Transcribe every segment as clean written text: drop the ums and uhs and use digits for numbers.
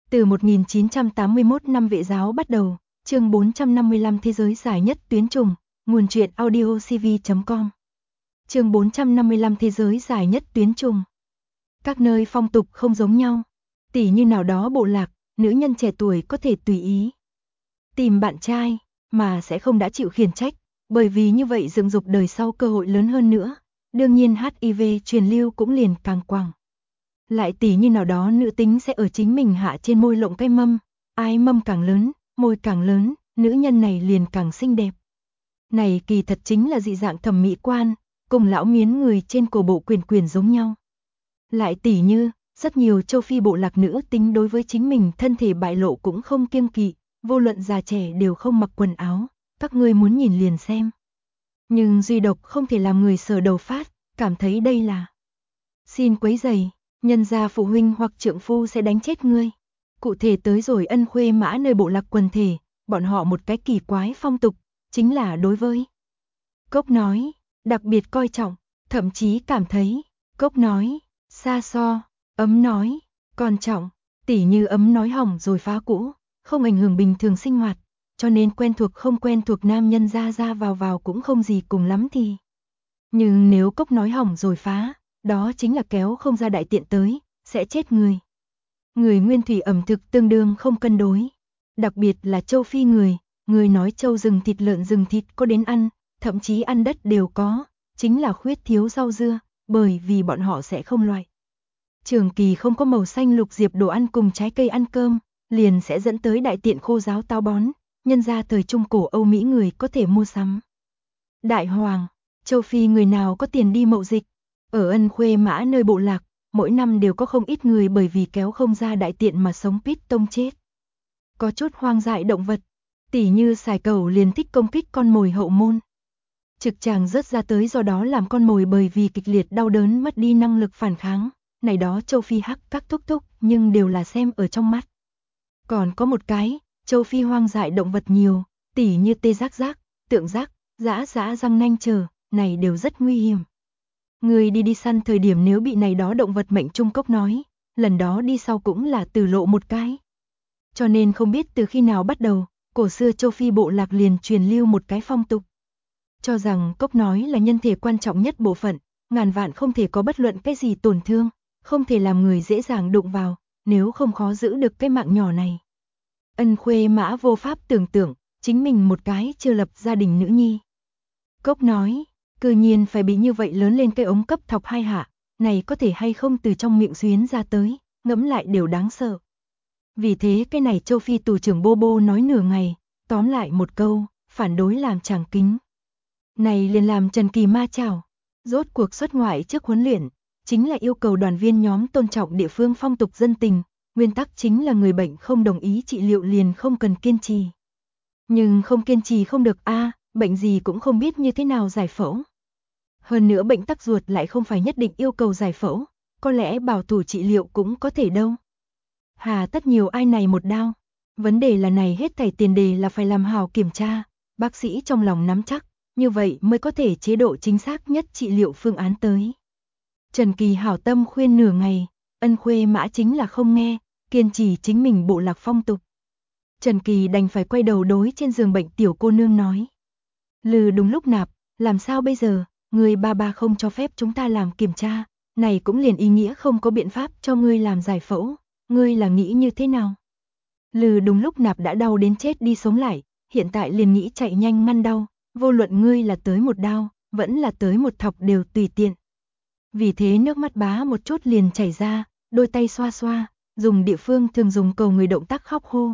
Từ 1981 năm Vệ giáo bắt đầu, chương 455 Thế giới giải nhất tuyến trùng, nguồn truyện audiocv.com. Chương 455 Thế giới giải nhất tuyến trùng. Các nơi phong tục không giống nhau, tỉ như nào đó bộ lạc, nữ nhân trẻ tuổi có thể tùy ý tìm bạn trai, mà sẽ không đã chịu khiển trách, bởi vì như vậy dựng dục đời sau cơ hội lớn hơn nữa, đương nhiên HIV truyền lưu cũng liền càng quảng. Lại tỉ như nào đó nữ tính sẽ ở chính mình hạ trên môi lộng cái mâm, ai mâm càng lớn, môi càng lớn, nữ nhân này liền càng xinh đẹp. Này kỳ thật chính là dị dạng thẩm mỹ quan, cùng lão miến người trên cổ bộ quyền giống nhau. Lại tỉ như, rất nhiều châu Phi bộ lạc nữ tính đối với chính mình thân thể bại lộ cũng không kiêng kỵ, vô luận già trẻ đều không mặc quần áo, các ngươi muốn nhìn liền xem. Nhưng duy độc không thể làm người sờ đầu phát, cảm thấy đây là xin quấy rầy, nhân gia phụ huynh hoặc trượng phu sẽ đánh chết ngươi. Cụ thể tới rồi Ân Khuê Mã nơi bộ lạc quần thể, bọn họ một cái kỳ quái phong tục, chính là đối với cốc nói, đặc biệt coi trọng, thậm chí cảm thấy, cốc nói, xa so, ấm nói, quan trọng, tỉ như ấm nói hỏng rồi phá cũ, không ảnh hưởng bình thường sinh hoạt, cho nên quen thuộc không quen thuộc nam nhân ra vào cũng không gì cùng lắm thì. Nhưng nếu cốc nói hỏng rồi phá, đó chính là kéo không ra đại tiện tới, sẽ chết người. Người nguyên thủy ẩm thực tương đương không cân đối. Đặc biệt là châu Phi người nói trâu rừng thịt lợn rừng thịt có đến ăn, thậm chí ăn đất đều có, chính là khuyết thiếu rau dưa, bởi vì bọn họ sẽ không loại. Trường kỳ không có màu xanh lục diệp đồ ăn cùng trái cây ăn cơm, liền sẽ dẫn tới đại tiện khô ráo táo bón, nhân ra thời Trung Cổ Âu Mỹ người có thể mua sắm. Đại Hoàng, châu Phi người nào có tiền đi mậu dịch, ở Ân Khuê Mã nơi bộ lạc, mỗi năm đều có không ít người bởi vì kéo không ra đại tiện mà sống pít tông chết. Có chút hoang dại động vật, tỉ như sài cẩu liền thích công kích con mồi hậu môn. Trực tràng rớt ra tới do đó làm con mồi bởi vì kịch liệt đau đớn mất đi năng lực phản kháng, này đó châu Phi hắc các thúc nhưng đều là xem ở trong mắt. Còn có một cái, châu Phi hoang dại động vật nhiều, tỉ như tê giác, tượng giác, dã răng nanh chờ, này đều rất nguy hiểm. Người đi săn thời điểm nếu bị này đó động vật mệnh trung cốc nói, lần đó đi sau cũng là từ lộ một cái. Cho nên không biết từ khi nào bắt đầu, cổ xưa châu Phi bộ lạc liền truyền lưu một cái phong tục. Cho rằng cốc nói là nhân thể quan trọng nhất bộ phận, ngàn vạn không thể có bất luận cái gì tổn thương, không thể làm người dễ dàng đụng vào, nếu không khó giữ được cái mạng nhỏ này. Ân Khuê Mã vô pháp tưởng tượng, chính mình một cái chưa lập gia đình nữ nhi. Cốc nói, cư nhiên phải bị như vậy lớn lên cây ống cấp thọc hai hạ, này có thể hay không từ trong miệng xuyến ra tới, ngẫm lại đều đáng sợ. Vì thế cái này châu Phi tù trưởng Bobo nói nửa ngày, tóm lại một câu, phản đối làm chàng kính. Này liền làm Trần Kỳ ma chảo, rốt cuộc xuất ngoại trước huấn luyện, chính là yêu cầu đoàn viên nhóm tôn trọng địa phương phong tục dân tình, nguyên tắc chính là người bệnh không đồng ý trị liệu liền không cần kiên trì. Nhưng không kiên trì không được bệnh gì cũng không biết như thế nào giải phẫu. Hơn nữa bệnh tắc ruột lại không phải nhất định yêu cầu giải phẫu, có lẽ bảo thủ trị liệu cũng có thể đâu. Hà tất nhiều ai này một đao. Vấn đề là này hết thảy tiền đề là phải làm hào kiểm tra, bác sĩ trong lòng nắm chắc, như vậy mới có thể chế độ chính xác nhất trị liệu phương án tới. Trần Kỳ hảo tâm khuyên nửa ngày, Ân Khuê Mã chính là không nghe, kiên trì chính mình bộ lạc phong tục. Trần Kỳ đành phải quay đầu đối trên giường bệnh tiểu cô nương nói. Lừ đúng lúc nạp, làm sao bây giờ, người ba không cho phép chúng ta làm kiểm tra, này cũng liền ý nghĩa không có biện pháp cho ngươi làm giải phẫu, ngươi là nghĩ như thế nào? Lừ đúng lúc nạp đã đau đến chết đi sống lại, hiện tại liền nghĩ chạy nhanh ngăn đau, vô luận ngươi là tới một đao, vẫn là tới một thọc đều tùy tiện. Vì thế nước mắt bá một chút liền chảy ra, đôi tay xoa xoa, dùng địa phương thường dùng cầu người động tác khóc hô.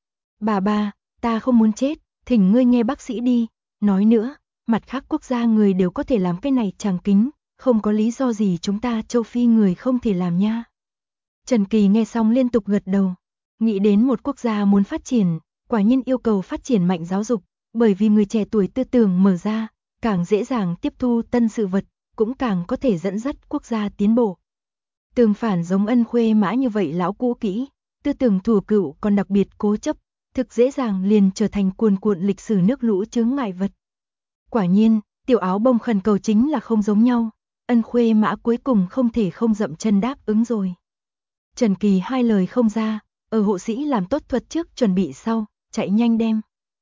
Bà, ta không muốn chết, thỉnh ngươi nghe bác sĩ đi, nói nữa, mặt khác quốc gia người đều có thể làm cái này chàng kính, không có lý do gì chúng ta châu Phi người không thể làm nha. Trần Kỳ nghe xong liên tục gật đầu, nghĩ đến một quốc gia muốn phát triển, quả nhiên yêu cầu phát triển mạnh giáo dục, bởi vì người trẻ tuổi tư tưởng mở ra, càng dễ dàng tiếp thu tân sự vật, cũng càng có thể dẫn dắt quốc gia tiến bộ. Tương phản giống Ân Khuê Mã như vậy lão cũ kỹ, tư tưởng thù cựu còn đặc biệt cố chấp, thực dễ dàng liền trở thành cuồn cuộn lịch sử nước lũ chướng ngại vật. Quả nhiên, tiểu áo bông khẩn cầu chính là không giống nhau, Ân Khuê Mã cuối cùng không thể không dậm chân đáp ứng rồi. Trần Kỳ hai lời không ra, ở hộ sĩ làm tốt thuật trước chuẩn bị sau, chạy nhanh đem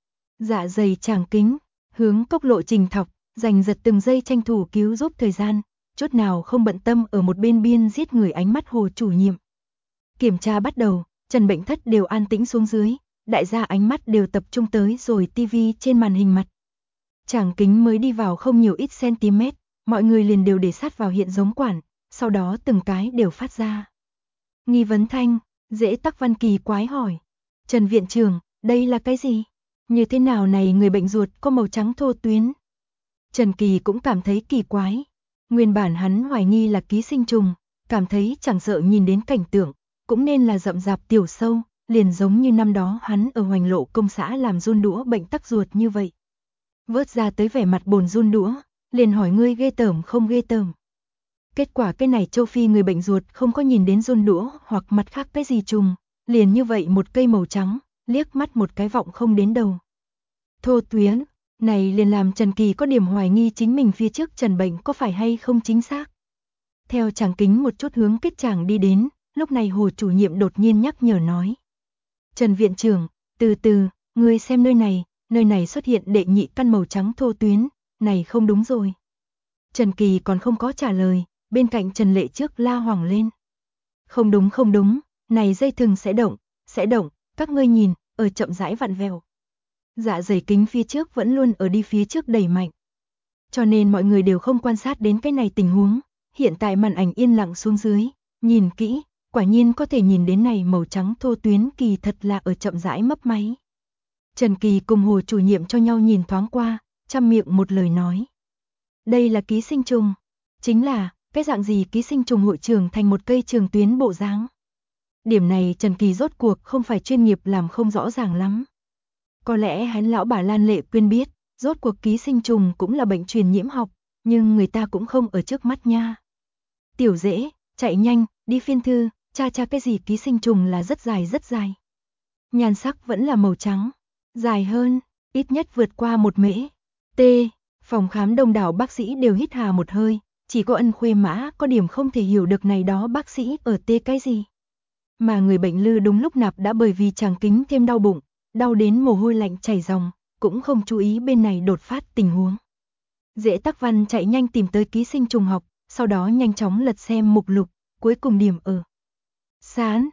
dạ dày tràng kính, hướng cốc lộ trình thọc, giành giật từng giây tranh thủ cứu giúp thời gian, chút nào không bận tâm ở một bên biên giết người ánh mắt Hồ chủ nhiệm. Kiểm tra bắt đầu, Trần Bệnh Thất đều an tĩnh xuống dưới, đại gia ánh mắt đều tập trung tới rồi tivi trên màn hình mặt. Tràng kính mới đi vào không nhiều ít cm, mọi người liền đều để sát vào hiện giống quản, sau đó từng cái đều phát ra nghi vấn thanh. Dễ Tắc Văn kỳ quái hỏi, Trần viện trưởng, đây là cái gì? Như thế nào này người bệnh ruột có màu trắng thô tuyến? Trần Kỳ cũng cảm thấy kỳ quái. Nguyên bản hắn hoài nghi là ký sinh trùng, cảm thấy chẳng sợ nhìn đến cảnh tượng, cũng nên là rậm rạp tiểu sâu, liền giống như năm đó hắn ở Hoành Lộ công xã làm run đũa bệnh tắc ruột như vậy. Vớt ra tới vẻ mặt bồn run đũa, liền hỏi ngươi ghê tởm không ghê tởm. Kết quả cái này châu Phi người bệnh ruột không có nhìn đến run đũa hoặc mặt khác cái gì trùng, liền như vậy một cây màu trắng, liếc mắt một cái vọng không đến đầu. Thô tuyến, này liền làm Trần Kỳ có điểm hoài nghi chính mình phía trước trần bệnh có phải hay không chính xác. Theo tràng kính một chút hướng kết tràng đi đến, lúc này Hồ chủ nhiệm đột nhiên nhắc nhở nói. Trần viện trưởng, từ từ, ngươi xem nơi này xuất hiện đệ nhị căn màu trắng thô tuyến, này không đúng rồi. Trần Kỳ còn không có trả lời, bên cạnh Trần Lệ trước la hoảng lên. Không đúng, này dây thừng sẽ động, các ngươi nhìn, ở chậm rãi vặn vẹo. Dạ dày kính phía trước vẫn luôn ở đi phía trước đẩy mạnh. Cho nên mọi người đều không quan sát đến cái này tình huống, hiện tại màn ảnh yên lặng xuống dưới, nhìn kỹ, quả nhiên có thể nhìn đến này màu trắng thô tuyến kỳ thật là ở chậm rãi mấp máy. Trần Kỳ cùng Hồ chủ nhiệm cho nhau nhìn thoáng qua, trăm miệng một lời nói. Đây là ký sinh trùng, chính là, cái dạng gì ký sinh trùng hội trưởng thành một cây trường tuyến bộ dáng. Điểm này Trần Kỳ rốt cuộc không phải chuyên nghiệp làm không rõ ràng lắm. Có lẽ hắn lão bà Lan Lệ Quyên biết, rốt cuộc ký sinh trùng cũng là bệnh truyền nhiễm học, nhưng người ta cũng không ở trước mắt nha. Tiểu Dễ, chạy nhanh, đi phiên thư, tra cái gì ký sinh trùng là rất dài. Nhan sắc vẫn là màu trắng, dài hơn, ít nhất vượt qua 1 mễ. T. Phòng khám đông đảo bác sĩ đều hít hà một hơi, chỉ có Ân Khuê Mã có điểm không thể hiểu được này đó bác sĩ ở tê cái gì. Mà người bệnh Lư đúng lúc nạp đã bởi vì tràng kính thêm đau bụng, đau đến mồ hôi lạnh chảy ròng, cũng không chú ý bên này đột phát tình huống. Dễ Tắc Văn chạy nhanh tìm tới ký sinh trùng học, sau đó nhanh chóng lật xem mục lục, cuối cùng điểm ở sán,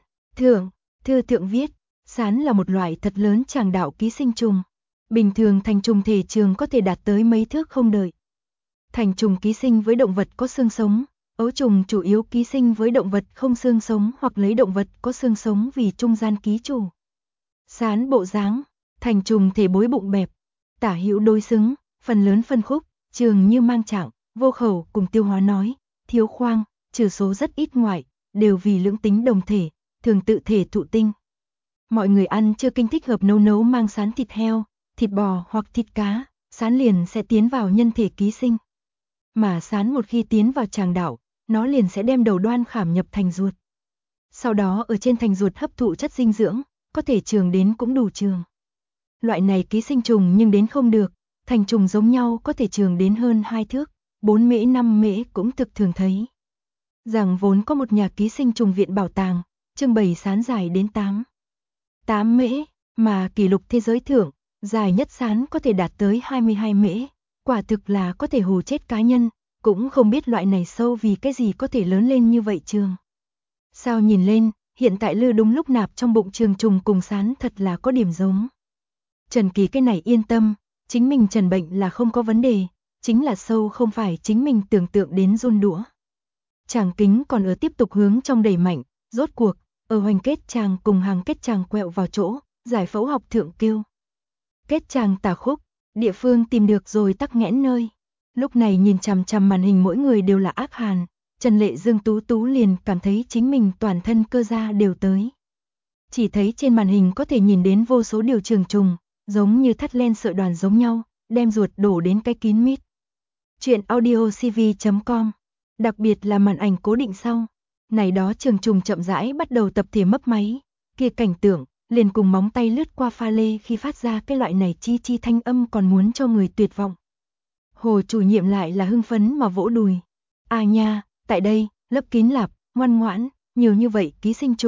thư thượng viết, sán là một loại thật lớn tràng đạo ký sinh trùng. Bình thường thành trùng thể trường có thể đạt tới mấy thước không đợi. Thành trùng ký sinh với động vật có xương sống, ấu trùng chủ yếu ký sinh với động vật không xương sống hoặc lấy động vật có xương sống vì trung gian ký chủ. Sán bộ dáng, thành trùng thể bối bụng bẹp, tả hữu đối xứng, phần lớn phân khúc, trường như mang trạng, vô khẩu cùng tiêu hóa nói, thiếu khoang, trừ số rất ít ngoại, đều vì lưỡng tính đồng thể, thường tự thể thụ tinh. Mọi người ăn chưa kinh thích hợp nấu mang sán thịt heo, thịt bò hoặc thịt cá, sán liền sẽ tiến vào nhân thể ký sinh. Mà sán một khi tiến vào tràng đạo, nó liền sẽ đem đầu đoan khảm nhập thành ruột. Sau đó ở trên thành ruột hấp thụ chất dinh dưỡng, có thể trường đến cũng đủ trường. Loại này ký sinh trùng nhưng đến không được, thành trùng giống nhau có thể trường đến hơn 2 thước, 4 mễ 5 mễ cũng thực thường thấy. Rằng vốn có một nhà ký sinh trùng viện bảo tàng, trưng bày sán dài đến 8 mễ, mà kỷ lục thế giới thượng, dài nhất sán có thể đạt tới 22 mễ, quả thực là có thể hù chết cá nhân, cũng không biết loại này sâu vì cái gì có thể lớn lên như vậy trường. Sao nhìn lên, hiện tại Lư đúng lúc nạp trong bụng trường trùng cùng sán thật là có điểm giống. Trần Kỳ cái này yên tâm, chính mình trần bệnh là không có vấn đề, chính là sâu không phải chính mình tưởng tượng đến run đũa. Tràng kính còn ở tiếp tục hướng trong đẩy mạnh, rốt cuộc, ở hoành kết tràng cùng hàng kết tràng quẹo vào chỗ, giải phẫu học thượng kêu. Kết tràng tả khúc, địa phương tìm được rồi tắc nghẽn nơi. Lúc này nhìn chằm chằm màn hình mỗi người đều là ác hàn, Trần Lệ Dương tú liền cảm thấy chính mình toàn thân cơ da đều tới. Chỉ thấy trên màn hình có thể nhìn đến vô số điều trường trùng, giống như thắt len sợi đoàn giống nhau, đem ruột đổ đến cái kín mít. Chuyện audiocv.com, đặc biệt là màn ảnh cố định sau, này đó trường trùng chậm rãi bắt đầu tập thể mấp máy, kia cảnh tượng, liền cùng móng tay lướt qua pha lê khi phát ra cái loại này chi thanh âm còn muốn cho người tuyệt vọng. Hồ chủ nhiệm lại là hưng phấn mà vỗ đùi. À nha, tại đây, lấp kín lạp, ngoan ngoãn, nhiều như vậy ký sinh trùng,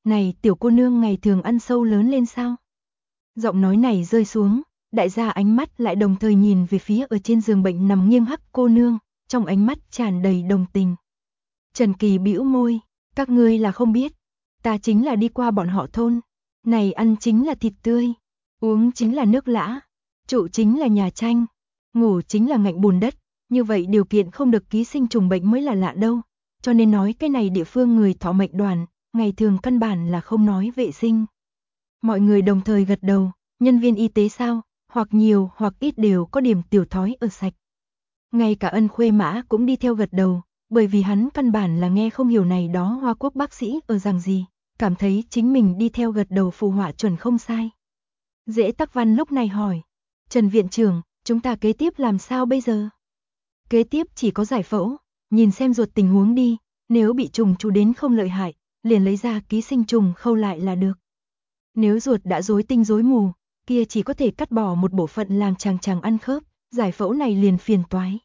Này tiểu cô nương ngày thường ăn sâu lớn lên sao? Giọng nói này rơi xuống, đại gia ánh mắt lại đồng thời nhìn về phía ở trên giường bệnh nằm nghiêng hắc cô nương, trong ánh mắt tràn đầy đồng tình. Trần Kỳ bĩu môi, các ngươi là không biết, ta chính là đi qua bọn họ thôn, này ăn chính là thịt tươi, uống chính là nước lã, trụ chính là nhà tranh, ngủ chính là ngạnh bùn đất, như vậy điều kiện không được ký sinh trùng bệnh mới là lạ đâu, cho nên nói cái này địa phương người thọ mệnh đoàn, ngày thường căn bản là không nói vệ sinh. Mọi người đồng thời gật đầu, nhân viên y tế sao, hoặc nhiều hoặc ít đều có điểm tiểu thói ở sạch. Ngay cả Ân Khuê Mã cũng đi theo gật đầu, bởi vì hắn căn bản là nghe không hiểu này đó Hoa Quốc bác sĩ ở rằng gì, cảm thấy chính mình đi theo gật đầu phù họa chuẩn không sai. Dễ Tắc Văn lúc này hỏi, Trần viện trưởng, chúng ta kế tiếp làm sao bây giờ? Kế tiếp chỉ có giải phẫu, nhìn xem ruột tình huống đi, nếu bị trùng chú đến không lợi hại, liền lấy ra ký sinh trùng khâu lại là được. Nếu ruột đã rối tinh rối mù, kia chỉ có thể cắt bỏ một bộ phận làm chàng ăn khớp, giải phẫu này liền phiền toái.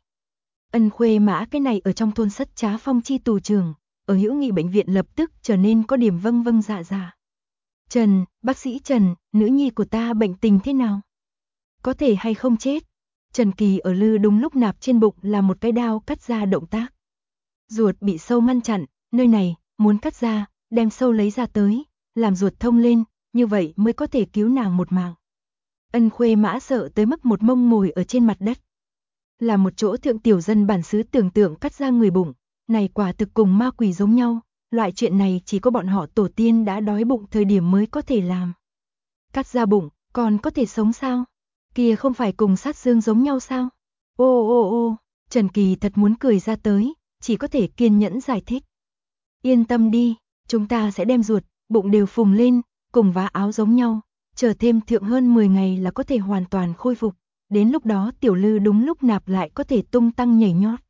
Ân Khuê Mã cái này ở trong thôn Sất Trá Phong chi tù trưởng, ở Hữu Nghị bệnh viện lập tức trở nên có điểm vâng vâng dạ dạ. Trần, bác sĩ Trần, nữ nhi của ta bệnh tình thế nào? Có thể hay không chết? Trần Kỳ ở lư đúng lúc nạp trên bụng là một cái đao cắt ra động tác. Ruột bị sâu ngăn chặn, nơi này, muốn cắt ra, đem sâu lấy ra tới, làm ruột thông lên, như vậy mới có thể cứu nàng một mạng. Ân Khuê Mã sợ tới mức một mông ngồi ở trên mặt đất. Là một chỗ thượng tiểu dân bản xứ tưởng tượng cắt ra người bụng, này quả thực cùng ma quỷ giống nhau, loại chuyện này chỉ có bọn họ tổ tiên đã đói bụng thời điểm mới có thể làm. Cắt ra bụng, còn có thể sống sao? Kia không phải cùng sát xương giống nhau sao? Ô ô ô, Trần Kỳ thật muốn cười ra tới, chỉ có thể kiên nhẫn giải thích. Yên tâm đi, chúng ta sẽ đem ruột, bụng đều phùng lên, cùng vá áo giống nhau, chờ thêm thượng hơn 10 ngày là có thể hoàn toàn khôi phục, đến lúc đó tiểu lư đúng lúc nạp lại có thể tung tăng nhảy nhót.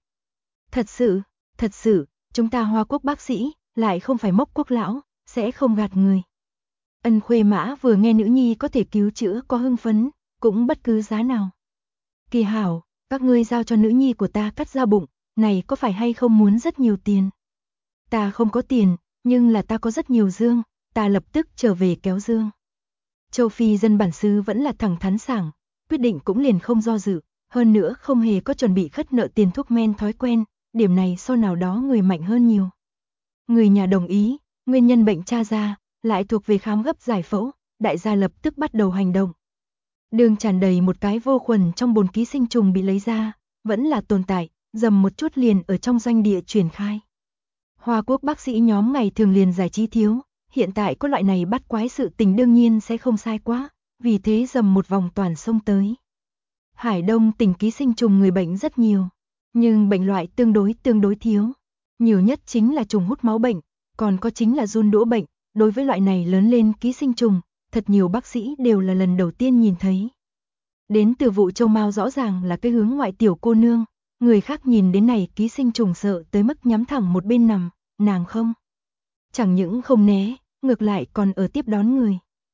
Thật sự, chúng ta Hoa Quốc bác sĩ, lại không phải Mốc Quốc lão, sẽ không gạt người. Ân Khuê Mã vừa nghe nữ nhi có thể cứu chữa có hưng phấn, cũng bất cứ giá nào. Kỳ hảo, các ngươi giao cho nữ nhi của ta cắt ra bụng, này có phải hay không muốn rất nhiều tiền? Ta không có tiền, nhưng là ta có rất nhiều dương, ta lập tức trở về kéo dương. Châu Phi dân bản xứ vẫn là thẳng thắn sảng, quyết định cũng liền không do dự, hơn nữa không hề có chuẩn bị khất nợ tiền thuốc men thói quen, điểm này so nào đó người mạnh hơn nhiều. Người nhà đồng ý, nguyên nhân bệnh tra ra, lại thuộc về khám gấp giải phẫu, đại gia lập tức bắt đầu hành động. Đường tràn đầy một cái vô khuẩn trong bồn ký sinh trùng bị lấy ra, vẫn là tồn tại, dầm một chút liền ở trong doanh địa truyền khai. Hoa Quốc bác sĩ nhóm ngày thường liền giải trí thiếu, hiện tại có loại này bắt quái sự tình đương nhiên sẽ không sai quá, vì thế dầm một vòng toàn sông tới. Hải Đông tỉnh ký sinh trùng người bệnh rất nhiều, nhưng bệnh loại tương đối thiếu. Nhiều nhất chính là trùng hút máu bệnh, còn có chính là giun đũa bệnh, đối với loại này lớn lên ký sinh trùng, thật nhiều bác sĩ đều là lần đầu tiên nhìn thấy. Đến từ vụ châu Mao rõ ràng là cái hướng ngoại tiểu cô nương, người khác nhìn đến này ký sinh trùng sợ tới mức nhắm thẳng một bên nằm, nàng không. Chẳng những không né, ngược lại còn ở tiếp đón người.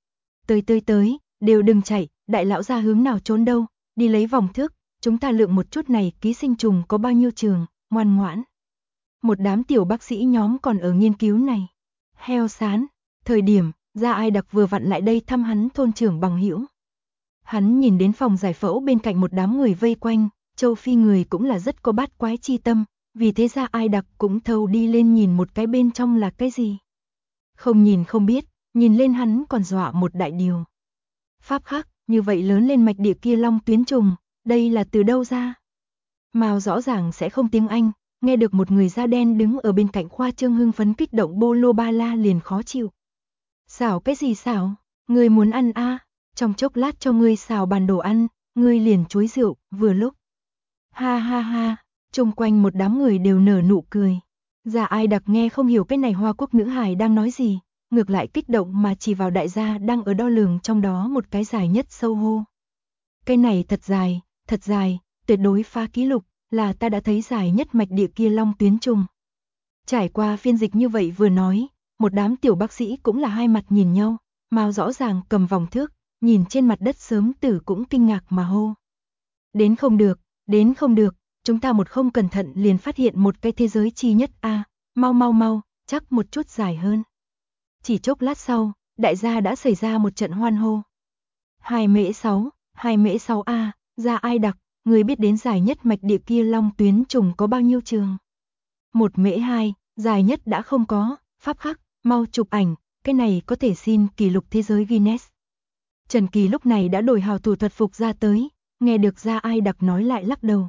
Tới, đều đừng chạy, đại lão ra hướng nào trốn đâu, đi lấy vòng thước, chúng ta lượng một chút này ký sinh trùng có bao nhiêu trường, ngoan ngoãn. Một đám tiểu bác sĩ nhóm còn ở nghiên cứu này. Heo sán, thời điểm, Gia Ai Đặc vừa vặn lại đây thăm hắn thôn trưởng bằng hữu. Hắn nhìn đến phòng giải phẫu bên cạnh một đám người vây quanh, Châu Phi người cũng là rất có bát quái chi tâm, vì thế Gia Ai Đặc cũng thâu đi lên nhìn một cái bên trong là cái gì. Không nhìn không biết, nhìn lên hắn còn dọa một đại điều. Pháp khắc, như vậy lớn lên mạch địa kia long tuyến trùng, đây là từ đâu ra? Mao rõ ràng sẽ không tiếng Anh, nghe được một người da đen đứng ở bên cạnh khoa trương hưng phấn kích động bô lô ba la liền khó chịu. Xảo cái gì xảo, ngươi muốn ăn a? Trong chốc lát cho ngươi xào bàn đồ ăn, ngươi liền chuối rượu, vừa lúc. Ha ha ha, chung quanh một đám người đều nở nụ cười. Gia Ai Đặc nghe không hiểu cái này Hoa Quốc nữ hài đang nói gì, ngược lại kích động mà chỉ vào đại gia đang ở đo lường trong đó một cái dài nhất sâu hô. Cái này thật dài, tuyệt đối phá kỷ lục, là ta đã thấy dài nhất mạch địa kia long tuyến trùng. Trải qua phiên dịch như vậy vừa nói, một đám tiểu bác sĩ cũng là hai mặt nhìn nhau, Mao rõ ràng cầm vòng thước, nhìn trên mặt đất sớm tử cũng kinh ngạc mà hô. Đến không được, chúng ta một không cẩn thận liền phát hiện một cái thế giới chi nhất a, mau, chắc một chút dài hơn. Chỉ chốc lát sau, đại gia đã xảy ra một trận hoan hô. 2 mễ 6, 2 mễ 6A, Gia Ai Đặc, người biết đến giải nhất mạch địa kia long tuyến trùng có bao nhiêu trường? 1 mễ 2, dài nhất đã không có, pháp khắc, mau chụp ảnh, cái này có thể xin kỷ lục thế giới Guinness. Trần Kỳ lúc này đã đổi hào thủ thuật phục ra tới, nghe được Gia Ai Đặc nói lại lắc đầu.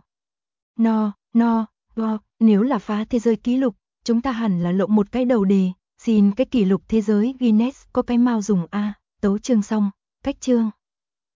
Nếu là phá thế giới kỷ lục, chúng ta hẳn là lộng một cái đầu đề, xin cái kỷ lục thế giới Guinness có cái mau dùng a. Tấu chương xong, cách chương.